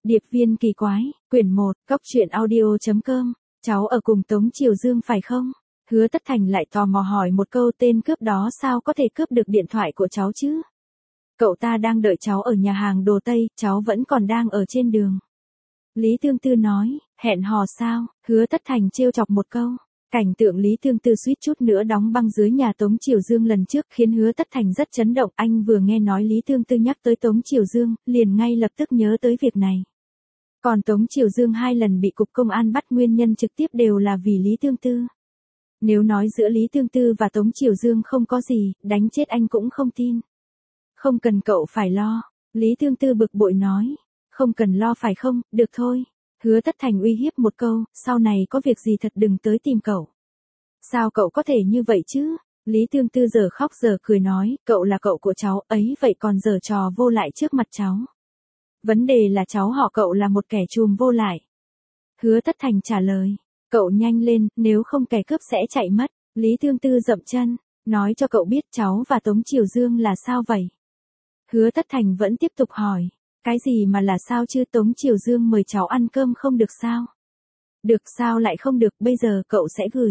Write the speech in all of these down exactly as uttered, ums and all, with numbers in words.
Điệp viên kỳ quái, quyển một, cốc truyện audio.com, cháu ở cùng Tống Triều Dương phải không? Hứa Tất Thành lại tò mò hỏi một câu, tên cướp đó sao có thể cướp được điện thoại của cháu chứ? Cậu ta đang đợi cháu ở nhà hàng đồ Tây, cháu vẫn còn đang ở trên đường. Lý Tương Tư nói, hẹn hò sao? Hứa Tất Thành trêu chọc một câu. Cảnh tượng Lý Tương Tư suýt chút nữa đóng băng dưới nhà Tống Triều Dương lần trước khiến Hứa Tất Thành rất chấn động. Anh vừa nghe nói Lý Tương Tư nhắc tới Tống Triều Dương, liền ngay lập tức nhớ tới việc này. Còn Tống Triều Dương hai lần bị cục công an bắt, nguyên nhân trực tiếp đều là vì Lý Tương Tư. Nếu nói giữa Lý Tương Tư và Tống Triều Dương không có gì, đánh chết anh cũng không tin. Không cần cậu phải lo. Lý Tương Tư bực bội nói. Không cần lo phải không, được thôi. Hứa Tất Thành uy hiếp một câu, sau này có việc gì thật đừng tới tìm cậu. Sao cậu có thể như vậy chứ? Lý Tương Tư giờ khóc giờ cười nói, cậu là cậu của cháu ấy vậy còn giở trò vô lại trước mặt cháu. Vấn đề là cháu họ cậu là một kẻ trùm vô lại. Hứa Tất Thành trả lời, cậu nhanh lên, nếu không kẻ cướp sẽ chạy mất. Lý Tương Tư dậm chân, nói cho cậu biết cháu và Tống Triều Dương là sao vậy? Hứa Tất Thành vẫn tiếp tục hỏi. Cái gì mà là sao chứ, Tống Triều Dương mời cháu ăn cơm không được sao? Được sao lại không được, bây giờ cậu sẽ gửi.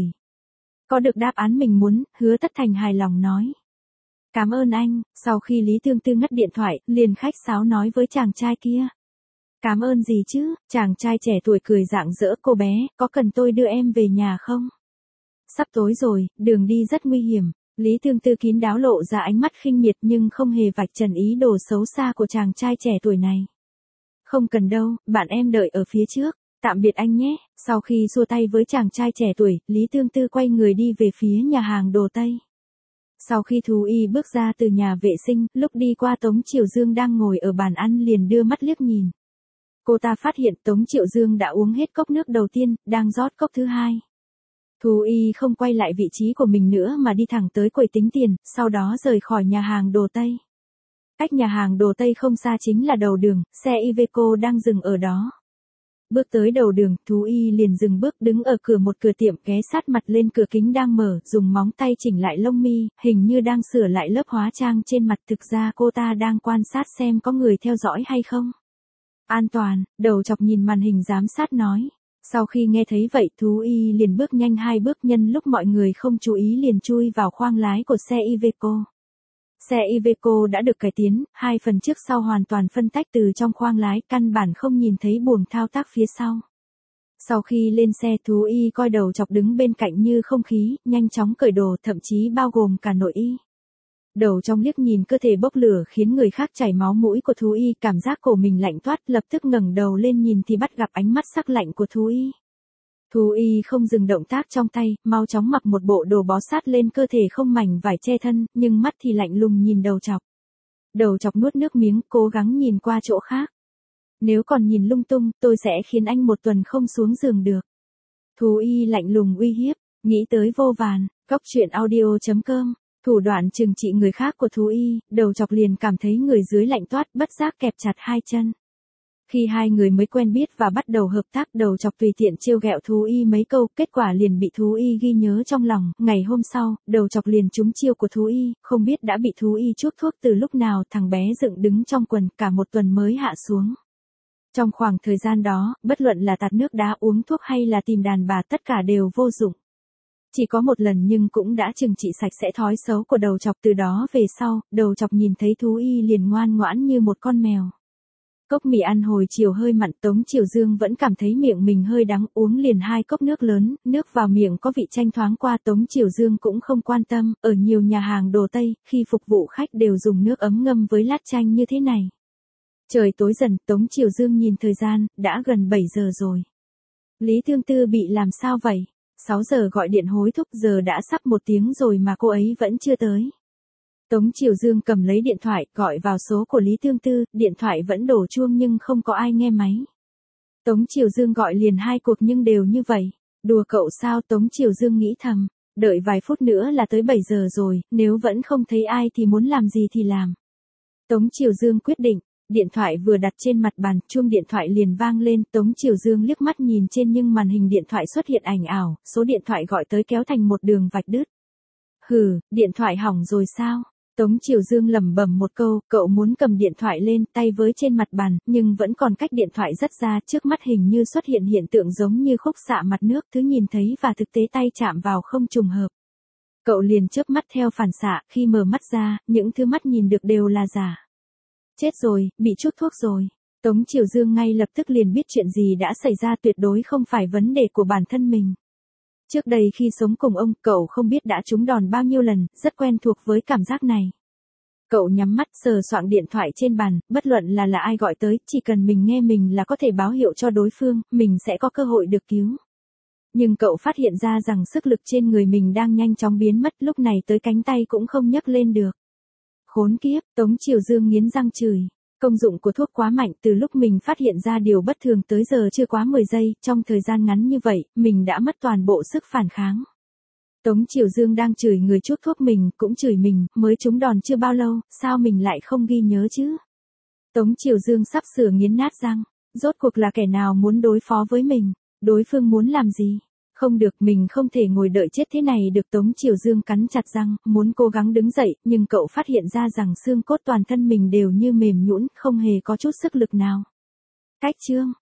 Có được đáp án mình muốn, Hứa Tất Thành hài lòng nói. Cảm ơn anh. Sau khi Lý Tương Tư ngắt điện thoại, liền khách sáo nói với chàng trai kia. Cảm ơn gì chứ, chàng trai trẻ tuổi cười rạng rỡ, cô bé, có cần tôi đưa em về nhà không? Sắp tối rồi, đường đi rất nguy hiểm. Lý Tương Tư kín đáo lộ ra ánh mắt khinh miệt nhưng không hề vạch trần ý đồ xấu xa của chàng trai trẻ tuổi này. Không cần đâu, bạn em đợi ở phía trước, tạm biệt anh nhé. Sau khi xua tay với chàng trai trẻ tuổi, Lý Tương Tư quay người đi về phía nhà hàng đồ Tây. Sau khi Thú Y bước ra từ nhà vệ sinh, lúc đi qua Tống Triều Dương đang ngồi ở bàn ăn liền đưa mắt liếc nhìn. Cô ta phát hiện Tống Triều Dương đã uống hết cốc nước đầu tiên, đang rót cốc thứ hai. Thú Y không quay lại vị trí của mình nữa mà đi thẳng tới quầy tính tiền, sau đó rời khỏi nhà hàng đồ Tây. Cách nhà hàng đồ Tây không xa chính là đầu đường, xe Iveco đang dừng ở đó. Bước tới đầu đường, Thú Y liền dừng bước đứng ở cửa một cửa tiệm, ghé sát mặt lên cửa kính đang mở, dùng móng tay chỉnh lại lông mi, hình như đang sửa lại lớp hóa trang trên mặt, thực ra cô ta đang quan sát xem có người theo dõi hay không. An toàn, đầu chọc nhìn màn hình giám sát nói. Sau khi nghe thấy vậy, Thú Y liền bước nhanh hai bước, nhân lúc mọi người không chú ý liền chui vào khoang lái của xe Iveco. Xe Iveco đã được cải tiến, hai phần trước sau hoàn toàn phân tách từ trong khoang lái, căn bản không nhìn thấy buồng thao tác phía sau. Sau khi lên xe, Thú Y coi đầu chọc đứng bên cạnh như không khí, nhanh chóng cởi đồ, thậm chí bao gồm cả nội y. Đầu trong liếc nhìn cơ thể bốc lửa khiến người khác chảy máu mũi của Thú Y, cảm giác cổ mình lạnh toát, lập tức ngẩng đầu lên nhìn thì bắt gặp ánh mắt sắc lạnh của Thú Y. Thú Y không dừng động tác trong tay, mau chóng mặc một bộ đồ bó sát lên cơ thể không mảnh vải che thân, nhưng mắt thì lạnh lùng nhìn đầu chọc. Đầu chọc nuốt nước miếng, cố gắng nhìn qua chỗ khác. Nếu còn nhìn lung tung, tôi sẽ khiến anh một tuần không xuống giường được. Thú Y lạnh lùng uy hiếp, nghĩ tới vô vàn, cốc truyện audio.com. Thủ đoạn trừng trị người khác của Thú Y, đầu chọc liền cảm thấy người dưới lạnh toát, bất giác kẹp chặt hai chân. Khi hai người mới quen biết và bắt đầu hợp tác, đầu chọc tùy tiện trêu ghẹo Thú Y mấy câu, kết quả liền bị Thú Y ghi nhớ trong lòng. Ngày hôm sau, đầu chọc liền trúng chiêu của Thú Y, không biết đã bị Thú Y chuốc thuốc từ lúc nào, thằng bé dựng đứng trong quần, cả một tuần mới hạ xuống. Trong khoảng thời gian đó, bất luận là tạt nước đá, uống thuốc hay là tìm đàn bà, tất cả đều vô dụng. Chỉ có một lần nhưng cũng đã trừng trị sạch sẽ thói xấu của đầu chọc, từ đó về sau, đầu chọc nhìn thấy Thú Y liền ngoan ngoãn như một con mèo. Cốc mì ăn hồi chiều hơi mặn, Tống Triều Dương vẫn cảm thấy miệng mình hơi đắng, uống liền hai cốc nước lớn, nước vào miệng có vị chanh thoáng qua, Tống Triều Dương cũng không quan tâm, ở nhiều nhà hàng đồ Tây, khi phục vụ khách đều dùng nước ấm ngâm với lát chanh như thế này. Trời tối dần, Tống Triều Dương nhìn thời gian, đã gần bảy giờ rồi. Lý Tương Tư bị làm sao vậy? sáu giờ gọi điện hối thúc, giờ đã sắp một tiếng rồi mà cô ấy vẫn chưa tới. Tống Triều Dương cầm lấy điện thoại, gọi vào số của Lý Tương Tư, điện thoại vẫn đổ chuông nhưng không có ai nghe máy. Tống Triều Dương gọi liền hai cuộc nhưng đều như vậy. Đùa cậu sao, Tống Triều Dương nghĩ thầm, đợi vài phút nữa là tới bảy giờ rồi, nếu vẫn không thấy ai thì muốn làm gì thì làm. Tống Triều Dương quyết định. Điện thoại vừa đặt trên mặt bàn, chuông điện thoại liền vang lên, Tống Triều Dương liếc mắt nhìn trên nhưng màn hình điện thoại xuất hiện ảnh ảo, số điện thoại gọi tới kéo thành một đường vạch đứt. Hừ, điện thoại hỏng rồi sao? Tống Triều Dương lẩm bẩm một câu, cậu muốn cầm điện thoại lên, tay với trên mặt bàn, nhưng vẫn còn cách điện thoại rất xa, trước mắt hình như xuất hiện hiện tượng giống như khúc xạ mặt nước, thứ nhìn thấy và thực tế tay chạm vào không trùng hợp. Cậu liền chớp mắt theo phản xạ, khi mở mắt ra, những thứ mắt nhìn được đều là giả. Chết rồi, bị chút thuốc rồi. Tống Triều Dương ngay lập tức liền biết chuyện gì đã xảy ra, tuyệt đối không phải vấn đề của bản thân mình. Trước đây khi sống cùng ông, cậu không biết đã trúng đòn bao nhiêu lần, rất quen thuộc với cảm giác này. Cậu nhắm mắt sờ soạng điện thoại trên bàn, bất luận là là ai gọi tới, chỉ cần mình nghe mình là có thể báo hiệu cho đối phương, mình sẽ có cơ hội được cứu. Nhưng cậu phát hiện ra rằng sức lực trên người mình đang nhanh chóng biến mất, lúc này tới cánh tay cũng không nhấc lên được. Khốn kiếp, Tống Triều Dương nghiến răng chửi. Công dụng của thuốc quá mạnh, từ lúc mình phát hiện ra điều bất thường tới giờ chưa quá mười giây, trong thời gian ngắn như vậy, mình đã mất toàn bộ sức phản kháng. Tống Triều Dương đang chửi người chút thuốc mình, cũng chửi mình, mới trúng đòn chưa bao lâu, sao mình lại không ghi nhớ chứ? Tống Triều Dương sắp sửa nghiến nát răng, rốt cuộc là kẻ nào muốn đối phó với mình, đối phương muốn làm gì? Không được, mình không thể ngồi đợi chết thế này được. Tống Triều Dương cắn chặt răng, muốn cố gắng đứng dậy, nhưng cậu phát hiện ra rằng xương cốt toàn thân mình đều như mềm nhũn, không hề có chút sức lực nào. Cách chương